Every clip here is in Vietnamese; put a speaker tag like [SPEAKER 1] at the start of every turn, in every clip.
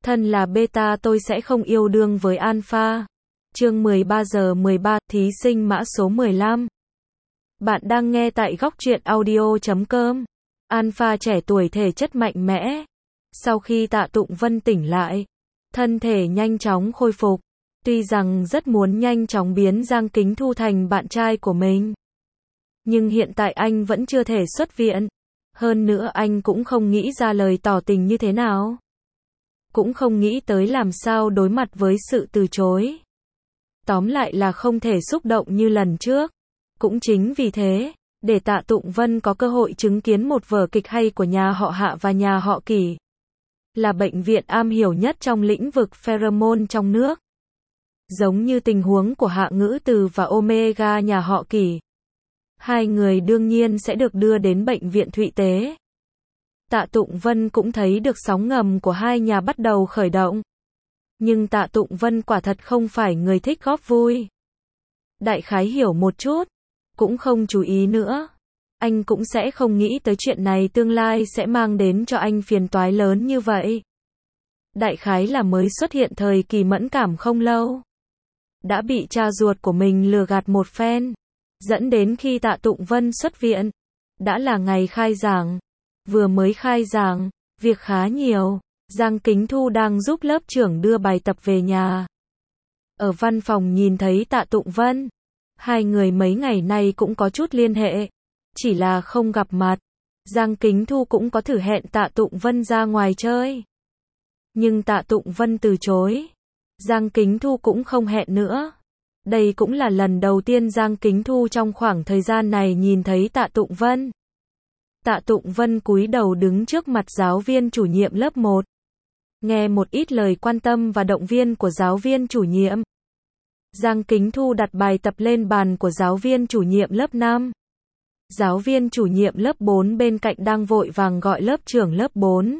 [SPEAKER 1] Thân là beta tôi sẽ không yêu đương với alpha. Chương 13 giờ 13, thí sinh mã số 15. Bạn đang nghe tại góc truyện audio.com. Alpha trẻ tuổi thể chất mạnh mẽ. Sau khi Tạ Tụng Vân tỉnh lại, thân thể nhanh chóng khôi phục. Tuy rằng rất muốn nhanh chóng biến Giang Kính Thu thành bạn trai của mình, nhưng hiện tại anh vẫn chưa thể xuất viện. Hơn nữa anh cũng không nghĩ ra lời tỏ tình như thế nào. Cũng không nghĩ tới làm sao đối mặt với sự từ chối. Tóm lại là không thể xúc động như lần trước. Cũng chính vì thế, để Tạ Tụng Vân có cơ hội chứng kiến một vở kịch hay của nhà họ Hạ và nhà họ Kỷ, là bệnh viện am hiểu nhất trong lĩnh vực pheromone trong nước. Giống như tình huống của Hạ Ngữ Từ và Omega nhà họ Kỷ, hai người đương nhiên sẽ được đưa đến bệnh viện Thụy Tế. Tạ Tụng Vân cũng thấy được sóng ngầm của hai nhà bắt đầu khởi động. Nhưng Tạ Tụng Vân quả thật không phải người thích góp vui. Đại khái hiểu một chút, cũng không chú ý nữa. Anh cũng sẽ không nghĩ tới chuyện này tương lai sẽ mang đến cho anh phiền toái lớn như vậy. Đại khái là mới xuất hiện thời kỳ mẫn cảm không lâu, đã bị cha ruột của mình lừa gạt một phen, dẫn đến khi Tạ Tụng Vân xuất viện, đã là ngày khai giảng. Vừa mới khai giảng, việc khá nhiều. Giang Kính Thu đang giúp lớp trưởng đưa bài tập về nhà. Ở văn phòng nhìn thấy Tạ Tụng Vân. Hai người mấy ngày nay cũng có chút liên hệ, chỉ là không gặp mặt. Giang Kính Thu cũng có thử hẹn Tạ Tụng Vân ra ngoài chơi, nhưng Tạ Tụng Vân từ chối. Giang Kính Thu cũng không hẹn nữa. Đây cũng là lần đầu tiên Giang Kính Thu trong khoảng thời gian này nhìn thấy Tạ Tụng Vân. Tạ Tụng Vân cúi đầu đứng trước mặt giáo viên chủ nhiệm lớp 1. Nghe một ít lời quan tâm và động viên của giáo viên chủ nhiệm. Giang Kính Thu đặt bài tập lên bàn của giáo viên chủ nhiệm lớp 5. Giáo viên chủ nhiệm lớp 4 bên cạnh đang vội vàng gọi lớp trưởng lớp 4.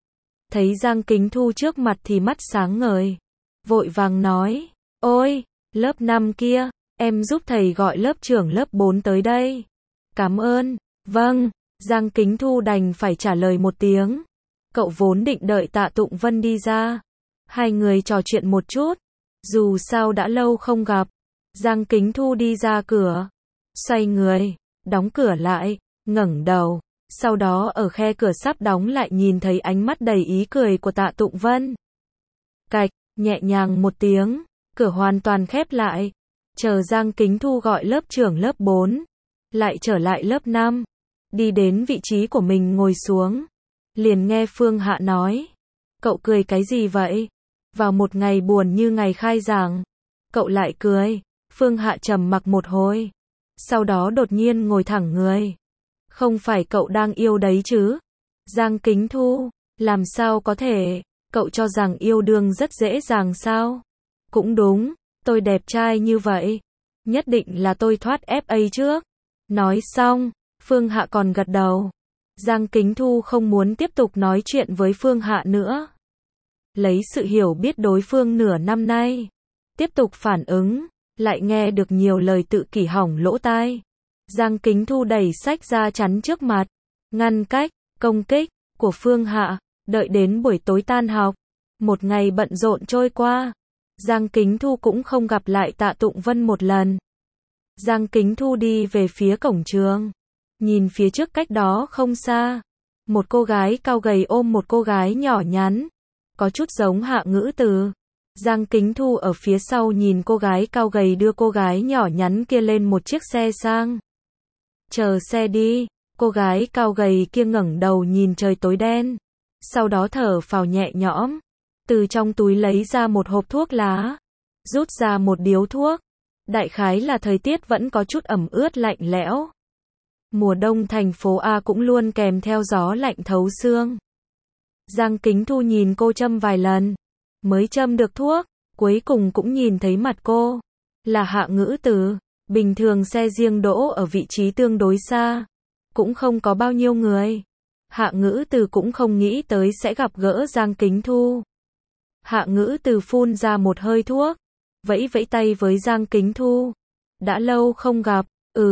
[SPEAKER 1] Thấy Giang Kính Thu trước mặt thì mắt sáng ngời. Vội vàng nói, ôi, lớp 5 kia, em giúp thầy gọi lớp trưởng lớp 4 tới đây. Cảm ơn, vâng. Giang Kính Thu đành phải trả lời một tiếng. Cậu vốn định đợi Tạ Tụng Vân đi ra, hai người trò chuyện một chút. Dù sao đã lâu không gặp. Giang Kính Thu đi ra cửa, xoay người, đóng cửa lại, ngẩng đầu. Sau đó ở khe cửa sắp đóng lại nhìn thấy ánh mắt đầy ý cười của Tạ Tụng Vân. Cạch, nhẹ nhàng một tiếng, cửa hoàn toàn khép lại. Chờ Giang Kính Thu gọi lớp trưởng lớp 4, lại trở lại lớp 5. Đi đến vị trí của mình ngồi xuống. Liền nghe Phương Hạ nói, cậu cười cái gì vậy? Vào một ngày buồn như ngày khai giảng, cậu lại cười. Phương Hạ trầm mặc một hồi, sau đó đột nhiên ngồi thẳng người. Không phải cậu đang yêu đấy chứ? Giang Kính Thu, làm sao có thể? Cậu cho rằng yêu đương rất dễ dàng sao? Cũng đúng, tôi đẹp trai như vậy, nhất định là tôi thoát FA trước. Nói xong, Phương Hạ còn gật đầu. Giang Kính Thu không muốn tiếp tục nói chuyện với Phương Hạ nữa. Lấy sự hiểu biết đối phương nửa năm nay, tiếp tục phản ứng, lại nghe được nhiều lời tự kỷ hỏng lỗ tai. Giang Kính Thu đẩy sách ra chắn trước mặt, ngăn cách công kích của Phương Hạ. Đợi đến buổi tối tan học, một ngày bận rộn trôi qua, Giang Kính Thu cũng không gặp lại Tạ Tụng Vân một lần. Giang Kính Thu đi về phía cổng trường, nhìn phía trước cách đó không xa, một cô gái cao gầy ôm một cô gái nhỏ nhắn, có chút giống Hạ Ngữ Từ. Giang Kính Thu ở phía sau nhìn cô gái cao gầy đưa cô gái nhỏ nhắn kia lên một chiếc xe sang. Chờ xe đi, cô gái cao gầy kia ngẩng đầu nhìn trời tối đen, sau đó thở phào nhẹ nhõm, từ trong túi lấy ra một hộp thuốc lá, rút ra một điếu thuốc. Đại khái là thời tiết vẫn có chút ẩm ướt lạnh lẽo. Mùa đông thành phố A cũng luôn kèm theo gió lạnh thấu xương. Giang Kính Thu nhìn cô châm vài lần, mới châm được thuốc, cuối cùng cũng nhìn thấy mặt cô. Là Hạ Ngữ Từ. Bình thường xe riêng đỗ ở vị trí tương đối xa, cũng không có bao nhiêu người. Hạ Ngữ Từ cũng không nghĩ tới sẽ gặp gỡ Giang Kính Thu. Hạ Ngữ Từ phun ra một hơi thuốc, vẫy vẫy tay với Giang Kính Thu. Đã lâu không gặp.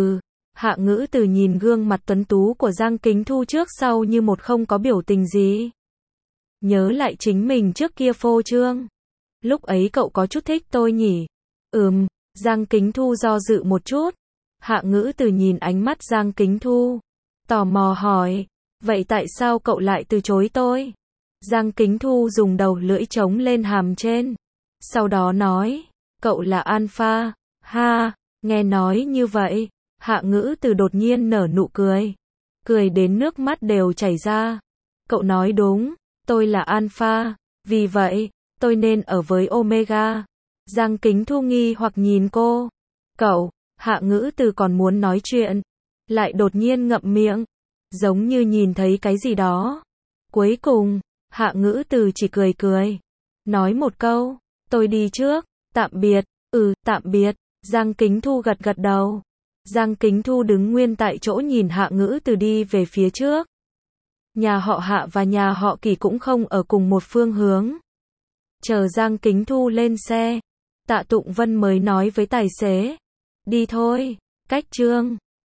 [SPEAKER 1] Hạ Ngữ Từ nhìn gương mặt tuấn tú của Giang Kính Thu trước sau như một không có biểu tình gì. Nhớ lại chính mình trước kia phô trương. Lúc ấy cậu có chút thích tôi nhỉ? Giang Kính Thu do dự một chút. Hạ Ngữ Từ nhìn ánh mắt Giang Kính Thu, tò mò hỏi, vậy tại sao cậu lại từ chối tôi? Giang Kính Thu dùng đầu lưỡi chống lên hàm trên, sau đó nói, cậu là alpha, ha, nghe nói như vậy, Hạ Ngữ Từ đột nhiên nở nụ cười, cười đến nước mắt đều chảy ra. Cậu nói đúng, tôi là alpha, vì vậy, tôi nên ở với omega. Giang Kính Thu nghi hoặc nhìn cô. Cậu, Hạ Ngữ Từ còn muốn nói chuyện, lại đột nhiên ngậm miệng, giống như nhìn thấy cái gì đó. Cuối cùng, Hạ Ngữ Từ chỉ cười cười, nói một câu, tôi đi trước, tạm biệt. Tạm biệt. Giang Kính Thu gật gật đầu. Giang Kính Thu đứng nguyên tại chỗ nhìn Hạ Ngữ Từ đi về phía trước. Nhà họ Hạ và nhà họ Kỳ cũng không ở cùng một phương hướng. Chờ Giang Kính Thu lên xe, Tạ Tụng Vân mới nói với tài xế, đi thôi, cách Trương